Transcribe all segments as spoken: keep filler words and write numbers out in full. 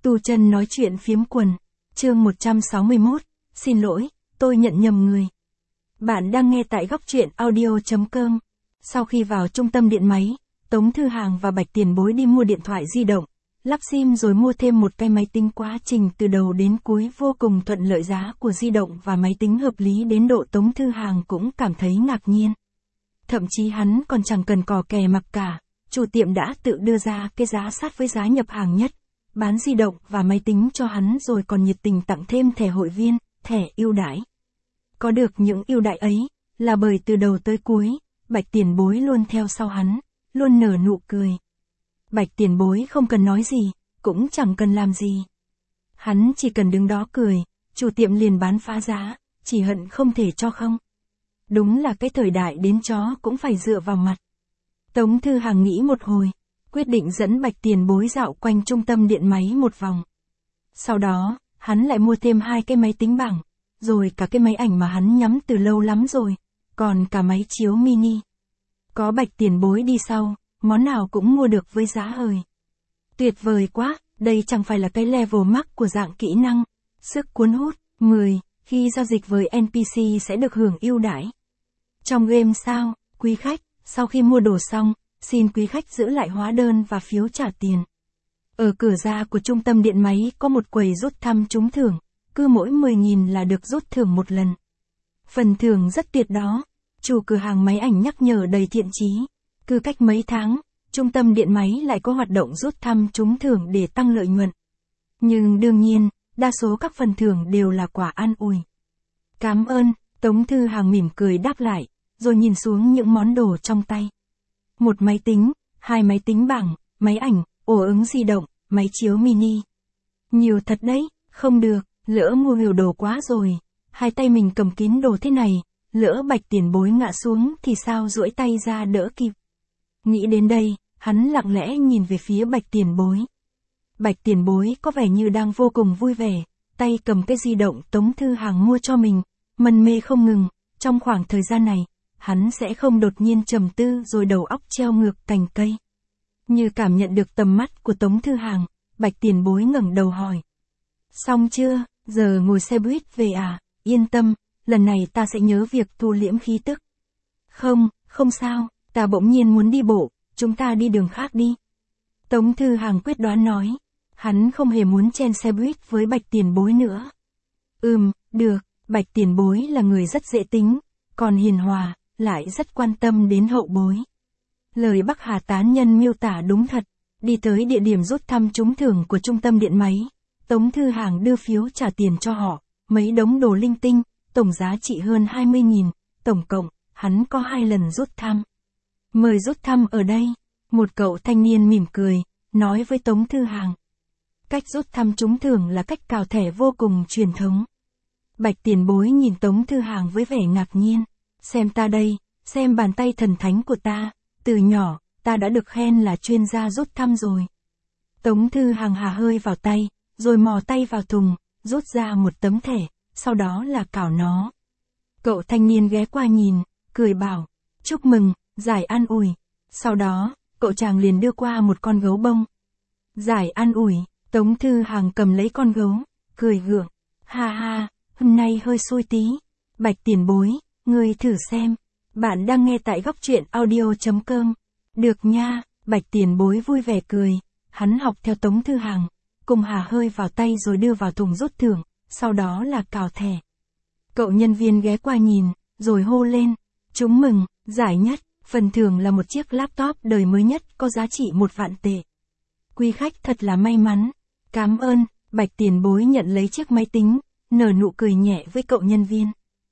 Tu chân nói chuyện phiếm quần, chương một trăm sáu mươi mốt, xin lỗi, tôi nhận nhầm người. Bạn đang nghe tại góc truyện audio chấm com. Sau khi vào trung tâm điện máy, Tống Thư Hàng và Bạch Tiền Bối đi mua điện thoại di động, lắp sim rồi mua thêm một cái máy tính. Quá trình từ đầu đến cuối vô cùng thuận lợi, giá của di động và máy tính hợp lý đến độ Tống Thư Hàng cũng cảm thấy ngạc nhiên. Thậm chí hắn còn chẳng cần cò kè mặc cả, chủ tiệm đã tự đưa ra cái giá sát với giá nhập hàng nhất, bán di động và máy tính cho hắn rồi còn nhiệt tình tặng thêm thẻ hội viên, thẻ ưu đãi. Có được những ưu đãi ấy, là bởi từ đầu tới cuối, Bạch Tiền Bối luôn theo sau hắn, luôn nở nụ cười. Bạch Tiền Bối không cần nói gì, cũng chẳng cần làm gì. Hắn chỉ cần đứng đó cười, chủ tiệm liền bán phá giá, chỉ hận không thể cho không. Đúng là cái thời đại đến chó cũng phải dựa vào mặt. Tống Thư Hàng nghĩ một hồi, quyết định dẫn Bạch Tiền Bối dạo quanh trung tâm điện máy một vòng. Sau đó, hắn lại mua thêm hai cái máy tính bảng, rồi cả cái máy ảnh mà hắn nhắm từ lâu lắm rồi, còn cả máy chiếu mini. Có Bạch Tiền Bối đi sau, món nào cũng mua được với giá hời. Tuyệt vời quá, đây chẳng phải là cái level max của dạng kỹ năng, sức cuốn hút. mười. Khi giao dịch với en pê xê sẽ được hưởng ưu đãi. Trong game sao, quý khách, sau khi mua đồ xong, xin quý khách giữ lại hóa đơn và phiếu trả tiền. Ở cửa ra của trung tâm điện máy có một quầy rút thăm trúng thưởng, cứ mỗi mười nghìn là được rút thưởng một lần. Phần thưởng rất tuyệt đó, chủ cửa hàng máy ảnh nhắc nhở đầy thiện chí. Cứ cách mấy tháng, trung tâm điện máy lại có hoạt động rút thăm trúng thưởng để tăng lợi nhuận. Nhưng đương nhiên, đa số các phần thưởng đều là quà an ủi. Cảm ơn, Tống Thư Hàng mỉm cười đáp lại, rồi nhìn xuống những món đồ trong tay. Một máy tính, hai máy tính bảng, máy ảnh, ổ ứng di động, máy chiếu mini. Nhiều thật đấy, không được, lỡ mua nhiều đồ quá rồi. Hai tay mình cầm kín đồ thế này, lỡ Bạch Tiền Bối ngã xuống thì sao duỗi tay ra đỡ kịp. Nghĩ đến đây, hắn lặng lẽ nhìn về phía Bạch Tiền Bối. Bạch Tiền Bối có vẻ như đang vô cùng vui vẻ, tay cầm cái di động Tống Thư Hàng mua cho mình, mân mê không ngừng. Trong khoảng thời gian này, hắn sẽ không đột nhiên trầm tư rồi đầu óc treo ngược cành cây. Như cảm nhận được tầm mắt của Tống Thư Hàng, Bạch Tiền Bối ngẩng đầu hỏi. Xong chưa, giờ ngồi xe buýt về à? Yên tâm, lần này ta sẽ nhớ việc thu liễm khí tức. Không, không sao, ta bỗng nhiên muốn đi bộ, chúng ta đi đường khác đi. Tống Thư Hàng quyết đoán nói, hắn không hề muốn chen xe buýt với Bạch Tiền Bối nữa. Ừm, được, Bạch Tiền Bối là người rất dễ tính, còn hiền hòa, lại rất quan tâm đến hậu bối. Lời Bắc Hà tán nhân miêu tả đúng thật. Đi tới địa điểm rút thăm trúng thưởng của trung tâm điện máy, Tống Thư Hàng đưa phiếu trả tiền cho họ, mấy đống đồ linh tinh, tổng giá trị hơn hai mươi nghìn, tổng cộng, hắn có hai lần rút thăm. Mời rút thăm ở đây, một cậu thanh niên mỉm cười, nói với Tống Thư Hàng. Cách rút thăm trúng thưởng là cách cào thẻ vô cùng truyền thống. Bạch Tiền Bối nhìn Tống Thư Hàng với vẻ ngạc nhiên, xem ta đây, xem bàn tay thần thánh của ta, từ nhỏ, ta đã được khen là chuyên gia rút thăm rồi. Tống Thư Hàng hà hơi vào tay, rồi mò tay vào thùng, rút ra một tấm thẻ, sau đó là cào nó. Cậu thanh niên ghé qua nhìn, cười bảo, chúc mừng, giải an ủi. Sau đó, cậu chàng liền đưa qua một con gấu bông. Giải an ủi, Tống Thư Hàng cầm lấy con gấu, cười gượng, ha ha, hôm nay hơi xui tí. Bạch Tiền Bối, ngươi thử xem. Bạn đang nghe tại góc truyện audio chấm com. Được nha, Bạch Tiền Bối vui vẻ cười, hắn học theo Tống Thư Hàng, cùng hà hơi vào tay rồi đưa vào thùng rút thưởng, sau đó là cào thẻ. Cậu nhân viên ghé qua nhìn, rồi hô lên, chúc mừng, giải nhất, phần thưởng là một chiếc laptop đời mới nhất có giá trị một vạn tệ. Quý khách thật là may mắn, cảm ơn, Bạch Tiền Bối nhận lấy chiếc máy tính, nở nụ cười nhẹ với cậu nhân viên.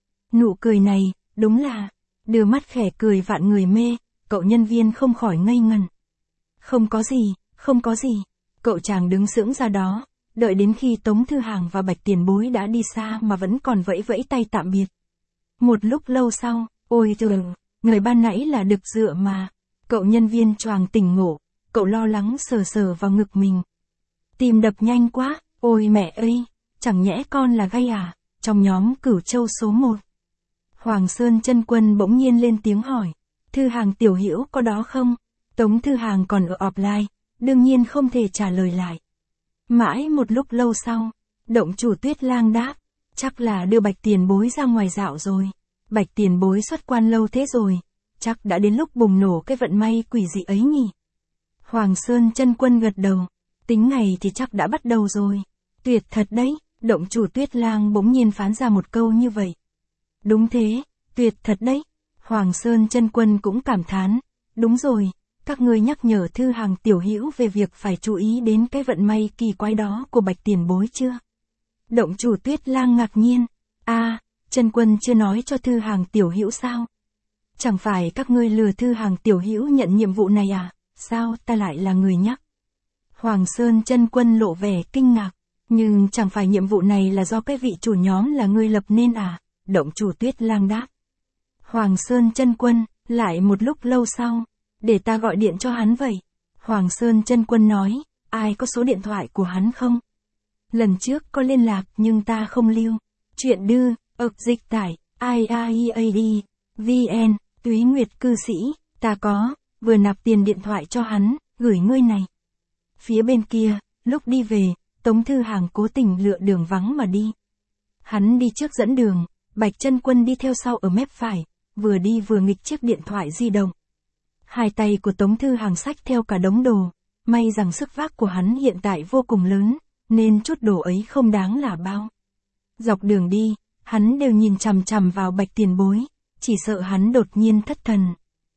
Nụ cười này, đúng là, đưa mắt khẽ cười vạn người mê, cậu nhân viên không khỏi ngây ngần. Không có gì, không có gì, cậu chàng đứng sững ra đó, đợi đến khi Tống Thư Hàng và Bạch Tiền Bối đã đi xa mà vẫn còn vẫy vẫy tay tạm biệt. Một lúc lâu sau, ôi trời, người ban nãy là Đực Dựa mà, cậu nhân viên choàng tỉnh ngộ, cậu lo lắng sờ sờ vào ngực mình. Tim đập nhanh quá, ôi mẹ ơi, chẳng nhẽ con là gay à, trong nhóm Cửu Châu số một. Hoàng Sơn Chân Quân bỗng nhiên lên tiếng hỏi, Thư Hàng tiểu hữu có đó không? Tống Thư Hàng còn ở offline, đương nhiên không thể trả lời lại. Mãi một lúc lâu sau, động chủ Tuyết Lang đáp, chắc là đưa Bạch tiền bối ra ngoài dạo rồi. Bạch tiền bối xuất quan lâu thế rồi, chắc đã đến lúc bùng nổ cái vận may quỷ dị ấy nhỉ. Hoàng Sơn Chân Quân gật đầu, tính ngày thì chắc đã bắt đầu rồi. Tuyệt thật đấy, động chủ Tuyết Lang bỗng nhiên phán ra một câu như vậy. Đúng thế, tuyệt thật đấy. Hoàng Sơn Chân Quân cũng cảm thán, đúng rồi, các ngươi nhắc nhở Thư Hàng tiểu hữu về việc phải chú ý đến cái vận may kỳ quái đó của Bạch tiền bối chưa? Động chủ Tuyết Lang ngạc nhiên, a, à, Chân Quân chưa nói cho Thư Hàng tiểu hữu sao? Chẳng phải các ngươi lừa Thư Hàng tiểu hữu nhận nhiệm vụ này à? Sao ta lại là người nhắc? Hoàng Sơn Chân Quân lộ vẻ kinh ngạc, nhưng chẳng phải nhiệm vụ này là do cái vị chủ nhóm là ngươi lập nên à? Động chủ Tuyết Lang đáp. Hoàng Sơn Chân Quân, lại một lúc lâu sau, để ta gọi điện cho hắn vậy. Hoàng Sơn Chân Quân nói, ai có số điện thoại của hắn không? Lần trước có liên lạc nhưng ta không lưu. Chuyện đưa, ực dịch tải, i a e a d, vn, Túy Nguyệt cư sĩ, ta có, vừa nạp tiền điện thoại cho hắn, gửi ngươi này. Phía bên kia, lúc đi về, Tống Thư Hàng cố tình lựa đường vắng mà đi. Hắn đi trước dẫn đường, Bạch Chân Quân đi theo sau ở mép phải, vừa đi vừa nghịch chiếc điện thoại di động. Hai tay của Tống Thư Hàng xách theo cả đống đồ, may rằng sức vác của hắn hiện tại vô cùng lớn, nên chút đồ ấy không đáng là bao. Dọc đường đi, hắn đều nhìn chằm chằm vào Bạch tiền bối, chỉ sợ hắn đột nhiên thất thần.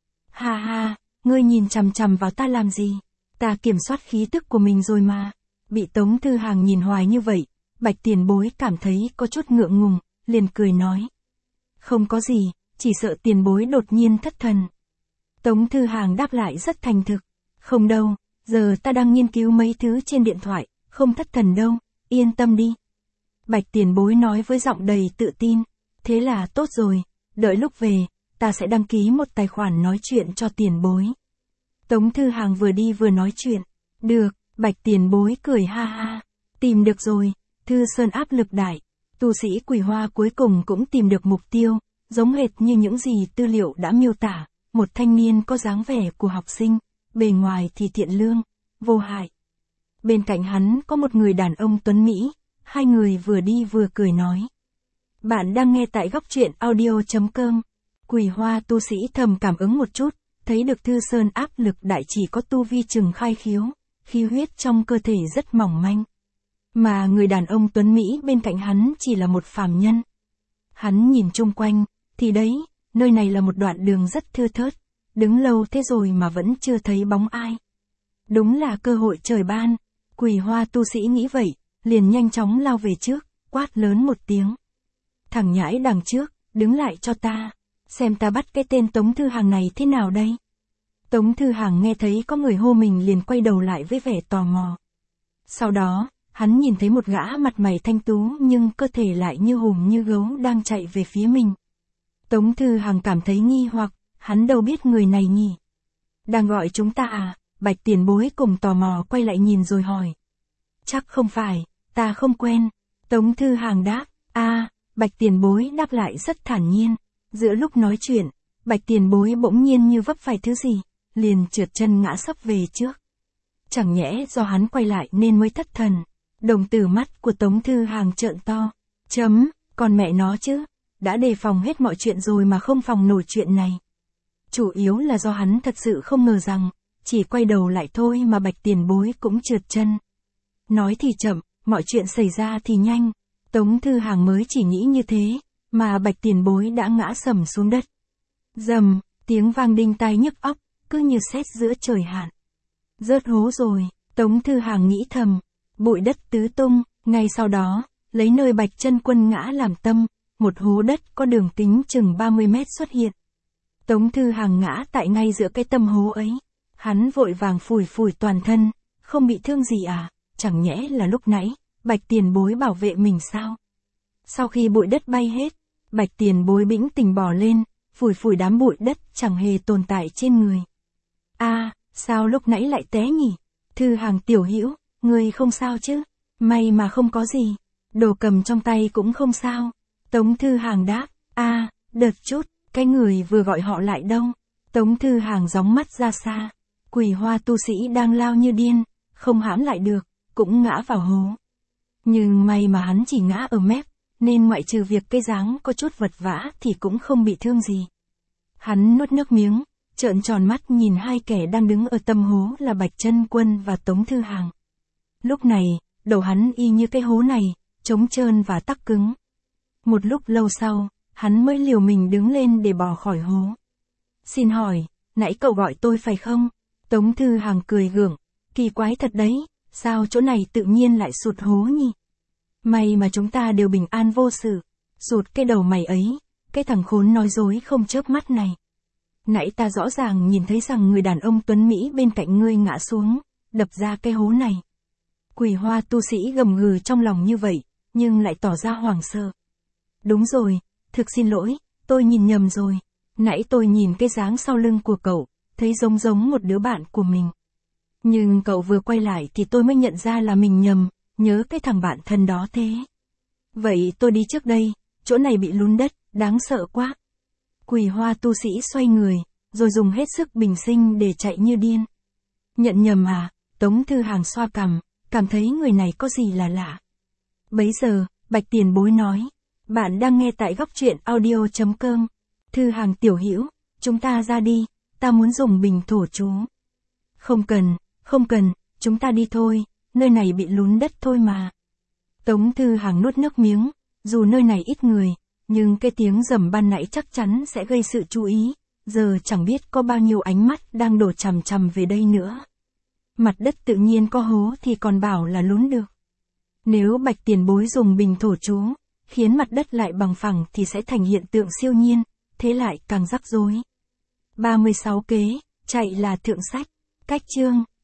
Ha ha, ngươi nhìn chằm chằm vào ta làm gì? Ta kiểm soát khí tức của mình rồi mà. Bị Tống Thư Hàng nhìn hoài như vậy, Bạch tiền bối cảm thấy có chút ngượng ngùng, liền cười nói. Không có gì, chỉ sợ tiền bối đột nhiên thất thần. Tống Thư Hàng đáp lại rất thành thực. Không đâu, giờ ta đang nghiên cứu mấy thứ trên điện thoại, không thất thần đâu, yên tâm đi. Bạch tiền bối nói với giọng đầy tự tin. Thế là tốt rồi, đợi lúc về, ta sẽ đăng ký một tài khoản nói chuyện cho tiền bối. Tống Thư Hàng vừa đi vừa nói chuyện. Được, Bạch tiền bối cười ha ha. Tìm được rồi, Thư Sơn áp lực đại. Tu sĩ Quỷ Hoa cuối cùng cũng tìm được mục tiêu, giống hệt như những gì tư liệu đã miêu tả. Một thanh niên có dáng vẻ của học sinh, bề ngoài thì thiện lương, vô hại. Bên cạnh hắn có một người đàn ông tuấn Mỹ, hai người vừa đi vừa cười nói. Bạn đang nghe tại góc truyện audio chấm com. Quỷ Hoa tu sĩ thầm cảm ứng một chút, thấy được Thư Sơn áp lực đại chỉ có tu vi chừng khai khiếu, khí huyết trong cơ thể rất mỏng manh. Mà người đàn ông tuấn Mỹ bên cạnh hắn chỉ là một phàm nhân. Hắn nhìn chung quanh, thì đấy, nơi này là một đoạn đường rất thưa thớt, đứng lâu thế rồi mà vẫn chưa thấy bóng ai. Đúng là cơ hội trời ban, Quỷ Hoa tu sĩ nghĩ vậy, liền nhanh chóng lao về trước, quát lớn một tiếng. Thằng nhãi đằng trước, đứng lại cho ta, xem ta bắt cái tên Tống Thư Hàng này thế nào đây. Tống Thư Hàng nghe thấy có người hô mình liền quay đầu lại với vẻ tò mò. Sau đó, hắn nhìn thấy một gã mặt mày thanh tú nhưng cơ thể lại như hùng như gấu đang chạy về phía mình. Tống Thư Hàng cảm thấy nghi hoặc, hắn đâu biết người này nhỉ. Đang gọi chúng ta à? Bạch tiền bối cùng tò mò quay lại nhìn rồi hỏi. Chắc không phải, ta không quen. Tống Thư Hàng đáp, a, à, Bạch tiền bối đáp lại rất thản nhiên. Giữa lúc nói chuyện, Bạch tiền bối bỗng nhiên như vấp phải thứ gì, liền trượt chân ngã sấp về trước. Chẳng nhẽ do hắn quay lại nên mới thất thần. Đồng tử mắt của Tống Thư Hàng trợn to. Chấm, còn mẹ nó chứ, đã đề phòng hết mọi chuyện rồi mà không phòng nổi chuyện này. Chủ yếu là do hắn thật sự không ngờ rằng, chỉ quay đầu lại thôi mà Bạch tiền bối cũng trượt chân. Nói thì chậm, mọi chuyện xảy ra thì nhanh. Tống Thư Hàng mới chỉ nghĩ như thế, mà Bạch tiền bối đã ngã sầm xuống đất. Dầm, tiếng vang đinh tai nhức óc, cứ như sét giữa trời hạn. Rớt hố rồi, Tống Thư Hàng nghĩ thầm, bụi đất tứ tung, ngay sau đó, lấy nơi Bạch Chân Quân ngã làm tâm, một hố đất có đường kính chừng ba mươi mét xuất hiện. Tống Thư Hàng ngã tại ngay giữa cái tâm hố ấy. Hắn vội vàng phủi phủi toàn thân, không bị thương gì à, chẳng nhẽ là lúc nãy, Bạch tiền bối bảo vệ mình sao? Sau khi bụi đất bay hết, Bạch tiền bối bĩnh tỉnh bò lên, phủi phủi đám bụi đất chẳng hề tồn tại trên người. A, à, sao lúc nãy lại té nhỉ? Thư Hàng tiểu hữu, ngươi không sao chứ? May mà không có gì. Đồ cầm trong tay cũng không sao. Tống Thư Hàng đáp, a, à, đợt chút, cái người vừa gọi họ lại đâu? Tống Thư Hàng gióng mắt ra xa. Quỷ Hoa tu sĩ đang lao như điên, không hãm lại được, cũng ngã vào hố. Nhưng may mà hắn chỉ ngã ở mép, nên ngoại trừ việc cây dáng có chút vật vã thì cũng không bị thương gì. Hắn nuốt nước miếng, trợn tròn mắt nhìn hai kẻ đang đứng ở tâm hố là Bạch Chân Quân và Tống Thư Hàng. Lúc này, đầu hắn y như cái hố này, trống trơn và tắc cứng. Một lúc lâu sau, hắn mới liều mình đứng lên để bò khỏi hố. Xin hỏi, nãy cậu gọi tôi phải không? Tống Thư Hàng cười gượng, kỳ quái thật đấy, sao chỗ này tự nhiên lại sụt hố nhỉ? May mà chúng ta đều bình an vô sự. Sụt cái đầu mày ấy, cái thằng khốn nói dối không chớp mắt này. Nãy ta rõ ràng nhìn thấy rằng người đàn ông tuấn Mỹ bên cạnh ngươi ngã xuống, đập ra cái hố này. Quỳ Hoa tu sĩ gầm gừ trong lòng như vậy, nhưng lại tỏ ra hoảng sợ. Đúng rồi, thực xin lỗi, tôi nhìn nhầm rồi. Nãy tôi nhìn cái dáng sau lưng của cậu, thấy giống giống một đứa bạn của mình. Nhưng cậu vừa quay lại thì tôi mới nhận ra là mình nhầm, nhớ cái thằng bạn thân đó thế. Vậy tôi đi trước đây, chỗ này bị lún đất, đáng sợ quá. Quỳ Hoa tu sĩ xoay người, rồi dùng hết sức bình sinh để chạy như điên. Nhận nhầm à? Tống Thư Hàng xoa cằm, cảm thấy người này có gì là lạ. Bấy giờ, Bạch Tiền Bối nói, bạn đang nghe tại góc truyện audio chấm com. Thư Hàng tiểu hữu, chúng ta ra đi, ta muốn dùng bình thổ chú. Không cần, không cần, chúng ta đi thôi, nơi này bị lún đất thôi mà. Tống Thư Hàng nuốt nước miếng, dù nơi này ít người, nhưng cái tiếng rầm ban nãy chắc chắn sẽ gây sự chú ý, giờ chẳng biết có bao nhiêu ánh mắt đang đổ chằm chằm về đây nữa. Mặt đất tự nhiên có hố thì còn bảo là lún được. Nếu Bạch Tiền Bối dùng bình thổ chú, khiến mặt đất lại bằng phẳng thì sẽ thành hiện tượng siêu nhiên, thế lại càng rắc rối. ba mươi sáu kế, chạy là thượng sách, cách chương.